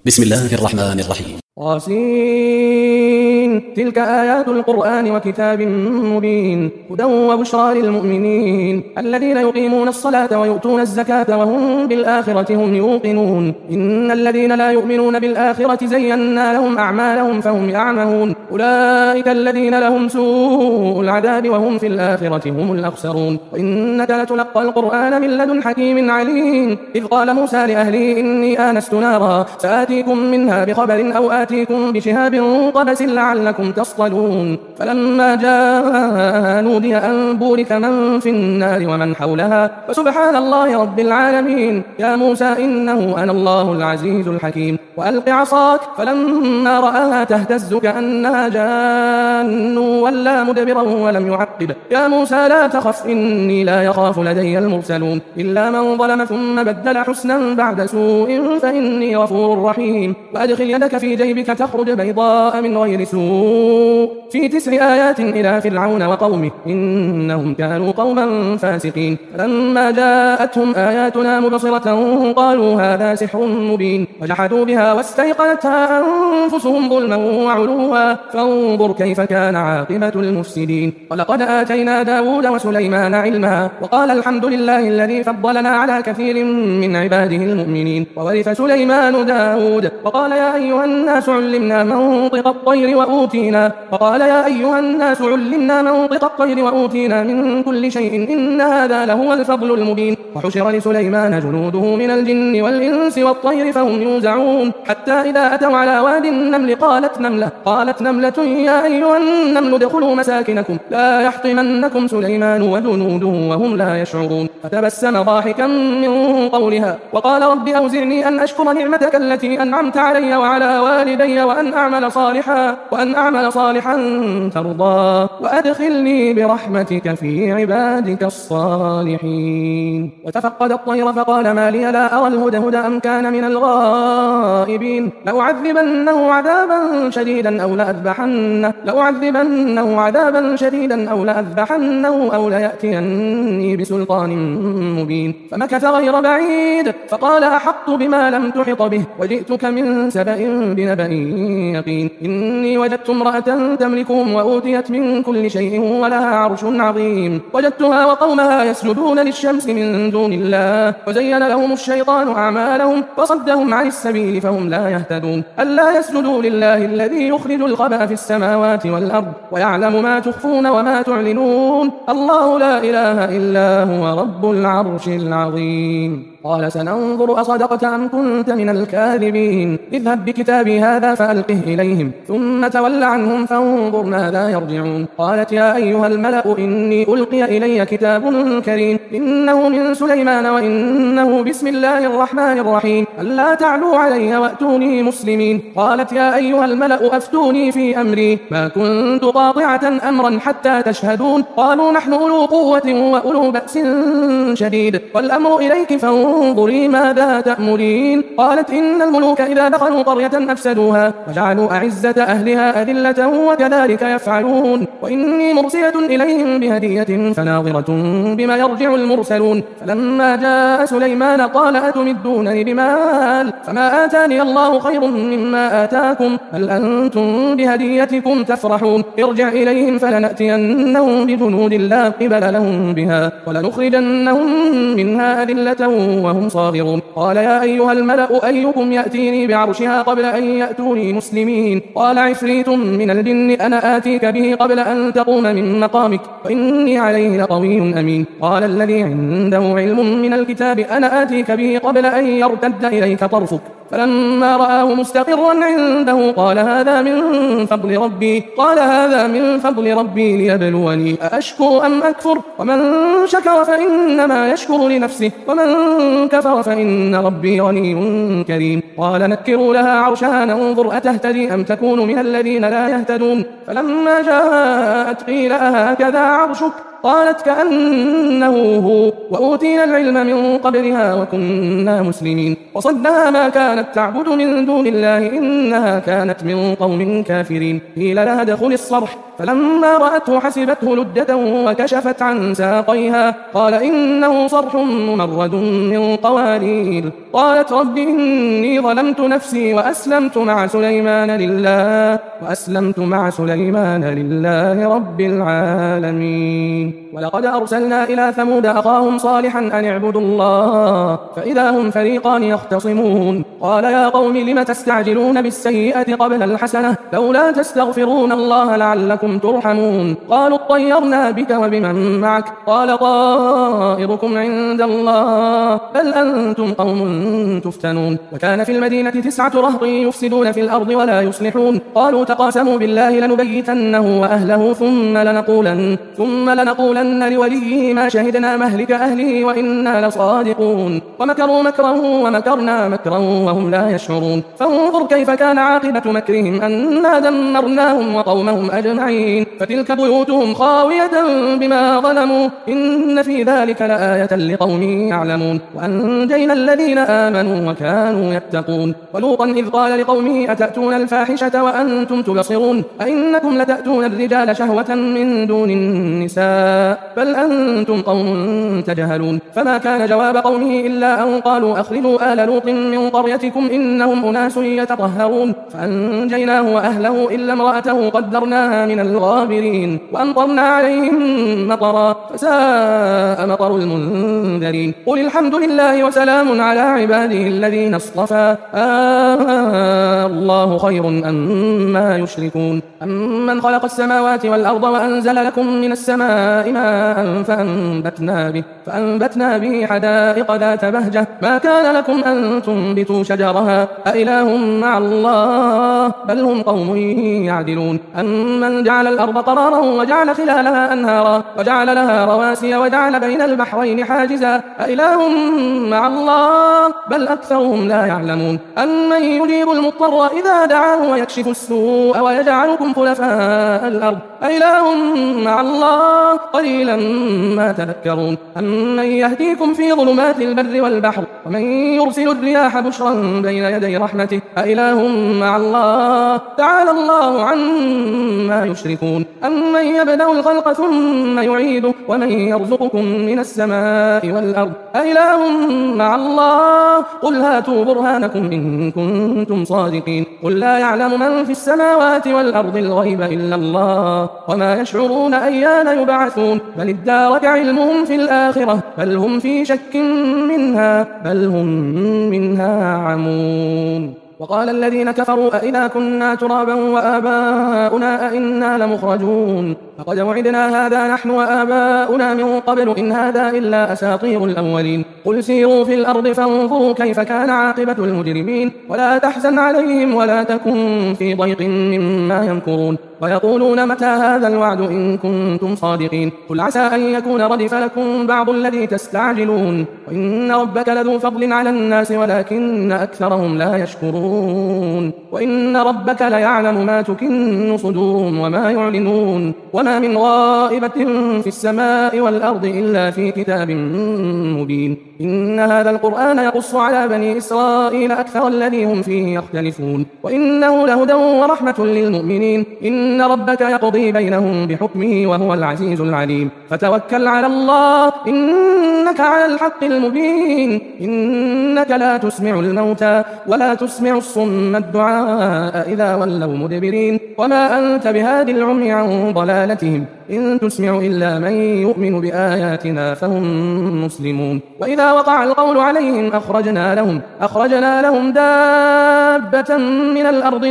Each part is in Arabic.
بسم الله الرحمن الرحيم. طاسين. تلك آيات القرآن وكتاب مبين. هدى وبشرى للمؤمنين الذين يقيمون الصلاة ويؤتون الزكاة وهم بالآخرة هم يوقنون. إن الذين لا يؤمنون بالآخرة زينا لهم أعمالهم فهم يعمهون. أولئك الذين لهم سوء العذاب وهم في الآخرة هم الأخسرون. وإنك لتلقى القرآن من لدن حكيم عليم. إذ قال موسى لأهله إني آنست نارا سآتيكم منها بخبر أو آتيكم بشهاب قبس لعلكم تصطلون. فلما جاء نودي أن بورك من في النار ومن حولها فسبحان الله رب العالمين. يا موسى إنه أنا الله العزيز الحكيم. وألق عصاك فلما رآها تهتز كأنها جان ولا مدبرا ولم يعقب. يا موسى لا تخف إني لا يخاف لدي المرسلون إلا من ظلم ثم بدل حسنا بعد سوء فإني غفور رحيم. وأدخل يدك في جيبك تخرج بيضاء من غير سوء في 9 آيات إلى فرعون وقومه إنهم كانوا قوما فاسقين. فلما جاءتهم آياتنا مبصرة قالوا هذا سحر مبين وجحدوا بها واستيقنتها أنفسهم ظلما وعلوا فانظر كيف كان عاقبة المفسدين. ولقد آتينا داود وسليمان علما وقال الحمد لله الذي فضلنا على كثير من عباده المؤمنين. وورث سليمان داود وقال يا أيها الناس علمنا منطق الطير وأوتينا من كل شيء إن هذا لهو الفضل المبين. وحشر لسليمان جنوده من الجن والإنس والطير فهم يوزعون حتى إذا أتوا على واد النمل قالت نملة يا أيها النمل ادخلوا مساكنكم لا يحطمنكم سليمان وجنوده وهم لا يشعرون. فتبسم ضاحكا من قولها وقال رب أوزعني أن أشكر نعمتك التي أنعمت علي وعلى والدي وأن أعمل صالحا ترضاه وأدخلني برحمتك في عبادك الصالحين. وتفقد الطير فقال ما لي لا أرى الهدهد أم كان من الغائبين. لأعذبنه عذابا شديدا أو لأذبحنه أو ليأتيني بسلطان مبين. فمكث غير بعيد فقال أحطت بما لم تحط به وجئتك من سبأ بنبأ يقين. إني وجدت امرأة تملكهم وأوتيت من كل شيء ولها عرش عظيم. وجدتها وقومها يسجدون للشمس من دون الله وزين لهم الشيطان أعمالهم وصدهم عن السبيل فهم لا يهتدون. ألا يسجدوا لله الذي يخرج الخبأ في السماوات والأرض ويعلم ما تخفون وما تعلنون. الله لا إله إلا هو رب العرش العظيم. قال سننظر أصدقت أم كنت من الكاذبين. اذهب بكتابي هذا فألقه إليهم ثم تول عنهم فانظر ماذا يرجعون. قالت يا أيها الملأ إني ألقي إلي كتاب كريم إنه من سليمان وإنه بسم الله الرحمن الرحيم ألا تعلوا علي وأتوني مسلمين. قالت يا أيها الملأ أفتوني في أمري ما كنت قاطعة أمرا حتى تشهدون. قالوا نحن أولو قوة وأولو بأس شديد والأمر إليك فانظري ماذا تأمرين. قالت إن الملوك إذا دخلوا قرية أفسدوها وجعلوا أعزة أهلها أذلة وكذلك يفعلون. وإني مرسلة إليهم بهدية فناظرة بما يرجع المرسلون. فلما جاء سليمان قال أتمدونني بمال فما آتاني الله خير مما آتاكم بل أنتم بهديتكم تفرحون. ارجع إليهم فلنأتينهم بجنود لا قبل لهم بها ولنخرجنهم منها أذلة وهم صاغرون. قال يا أيها الملأ أيكم يأتيني بعرشها قبل أن يأتوني مسلمين. قال عفريت من الجن أنا آتيك به قبل أن تقوم من مقامك وإني عليه لقوي أمين. قال الذي عنده علم من الكتاب أنا آتيك به قبل أن يرتد إليك طرفك. فلما رآه مستقرا عنده قال هذا من فضل ربي ليبلوني أأشكر أم أكفر. ومن شكر فإنما يشكر لنفسه ومن كفر فإن ربي غني كريم. قال نكروا لها عرشها ننظر أتهتدي أم تكون من الذين لا يهتدون. فلما جاءت قيل أهكذا عرشك قالت كأنه هو، وأوتينا العلم من قبلها وكنا مسلمين. وصدها ما كانت تعبد من دون الله إنها كانت من قوم كافرين. قيل لها ادخل الصرح، فلما رأته حسبته لجة وكشفت عن ساقيها. قال إنه صرح ممرد من قوارير. قالت رب إني ظلمت نفسي وأسلمت مع سليمان لله رب العالمين. ولقد أرسلنا إلى ثمود أخاهم صالحا أن اعبدوا الله فإذا هم فريقان يختصمون. قال يا قوم لم تستعجلون بالسيئة قبل الحسنة لولا تستغفرون الله لعلكم ترحمون. قالوا اطيرنا بك وبمن معك قال طائركم عند الله بل أنتم قوم تفتنون. وكان في المدينة 9 رهط يفسدون في الأرض ولا يصلحون. قالوا تقاسموا بالله لنبيتنه وأهله ثم لنقولن لوليه ما شهدنا مهلك أهله وإنا لصادقون. ومكروا مكرا ومكرنا مكرا وهم لا يشعرون. فانظر كيف كان عاقبة مكرهم أنا دمرناهم وقومهم أجمعين. فتلك بيوتهم خاوية بما ظلموا إن في ذلك لآية لقوم يعلمون. وأنجينا الذين آمنوا وكانوا يتقون. ولوطا إذ قال لقومه أتأتون الفاحشة وأنتم تبصرون أئنكم لتأتون الرجال شهوة من دون النساء بل أنتم قوم تجهلون. فما كان جواب قومه إلا أن قالوا أخرجوا آل لوط من قريتكم إنهم أناس يتطهرون. فأنجيناه وأهله إلا امرأته قدرناها من الغابرين. وأمطرنا عليهم مطرا فساء مطر المنذرين. قل الحمد لله وسلام على عباده الذين اصطفى الله خير أما يشركون. أمن خلق السماوات والأرض وأنزل لكم من السماء ماء فأنبتنا به حدائق ذات بهجة ما كان لكم أن تنبتوا شجرها أإله مع الله بل هم قوم يعدلون. أمن جعل الأرض قرارا وجعل خلالها أنهارا وجعل لها رواسي وجعل بين البحرين حاجزا أإله مع الله بل أكثرهم لا يعلمون. أمن يجيب المضطر إذا دعاه ويكشف السوء ويجعلكم خلفاء الأرض أإله مع الله قليلا ما تذكرون. أمن يهديكم في ظلمات البر والبحر ومن يرسل الرياح بشرا بين يدي رحمته أإله مع الله تعالى الله عما يشركون. أمن يبدأ الخلق ثم يعيده ومن يرزقكم من السماء والأرض أإله مع الله قل هاتوا برهانكم إن كنتم صادقين. قل لا يعلم من في السماوات والأرض الغيب إلا الله وما يشعرون أيان يبعثون بل ادارك علمهم في الآخرة بل هم في شك منها بل هم منها عمون. وقال الذين كفروا أئذا كنا ترابا وآباؤنا أئنا لمخرجون فقد وعدنا هذا نحن وآباؤنا من قبل إن هذا إلا أساطير الأولين. قل سيروا في الأرض فانظروا كيف كان عاقبة المجرمين ولا تحزن عليهم ولا تكن في ضيق مما يمكرون. ويقولون متى هذا الوعد إن كنتم صادقين. قل عسى أن يكون ردف لكم بعض الذي تستعجلون وإن ربك لذو فضل على الناس ولكن أكثرهم لا يشكرون. وإن ربك ليعلم ما تكن صدورهم وما يعلنون وما من غائبة في السماء والأرض إلا في كتاب مبين. إن هذا القرآن يقص على بني إسرائيل أكثر الذي هم فيه يختلفون وإنه لهدى ورحمة للمؤمنين. إن ربك يقضي بينهم بحكمه وهو العزيز العليم. فتوكل على الله إنك على الحق المبين. إنك لا تسمع الموتى ولا تسمع الصم الدعاء إذا ولوا مدبرين وما أنت بهادي العمي عن ضلالتهم إن تسمع إلا من يؤمن بآياتنا فهم مسلمون. وإذا وقع القول عليهم أخرجنا لهم دابة من الأرض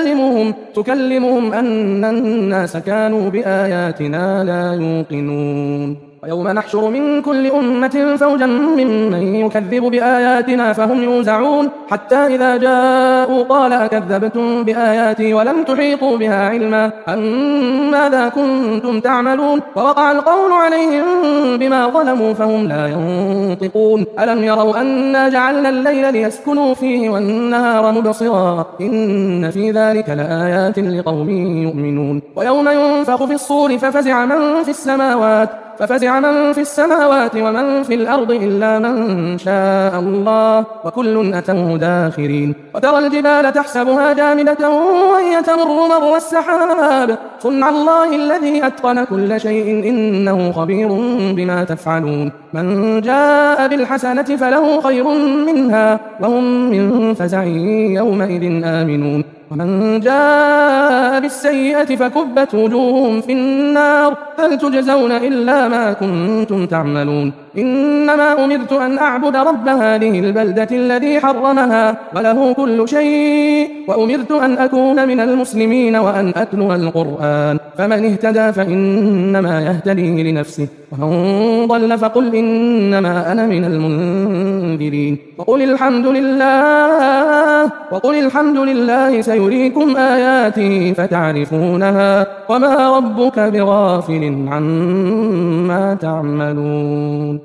تكلمهم أن الناس كانوا بآياتنا لا يوقنون. ويوم نحشر من كل أمة فوجا ممن يكذب بآياتنا فهم يوزعون حتى إذا جاءوا قال أكذبتم بآياتي ولم تحيطوا بها علما أم ماذا كنتم تعملون. ووقع القول عليهم بما ظلموا فهم لا ينطقون. ألم يروا أنا جعلنا الليل ليسكنوا فيه والنهار مبصرا إن في ذلك لآيات لقوم يؤمنون. ويوم ينفخ في الصور ففزع من في السماوات ففزع من في السماوات ومن في الأرض إلا من شاء الله وكل أتوه داخرين وترى الجبال تحسبها جامدة وهي تمر مر السحاب صنع الله الذي أتقن كل شيء إنه خبير بما تفعلون من جاء بالحسنة فله خير منها وهم من فزع يومئذ آمنون ومن جاء بالسيئة فكبت وجوههم في النار هل تجزون إلا ما كنتم تعملون إنما أمرت أن أعبد رب هذه البلدة الذي حرمها وله كل شيء وأمرت أن أكون من المسلمين وأن أتلو القرآن فمن اهتدى فإنما يهتدي لنفسه ومن ضل فقل إنما أنا من المنذرين وقل الحمد لله سيريكم آياته فتعرفونها وما ربك بغافل عما تعملون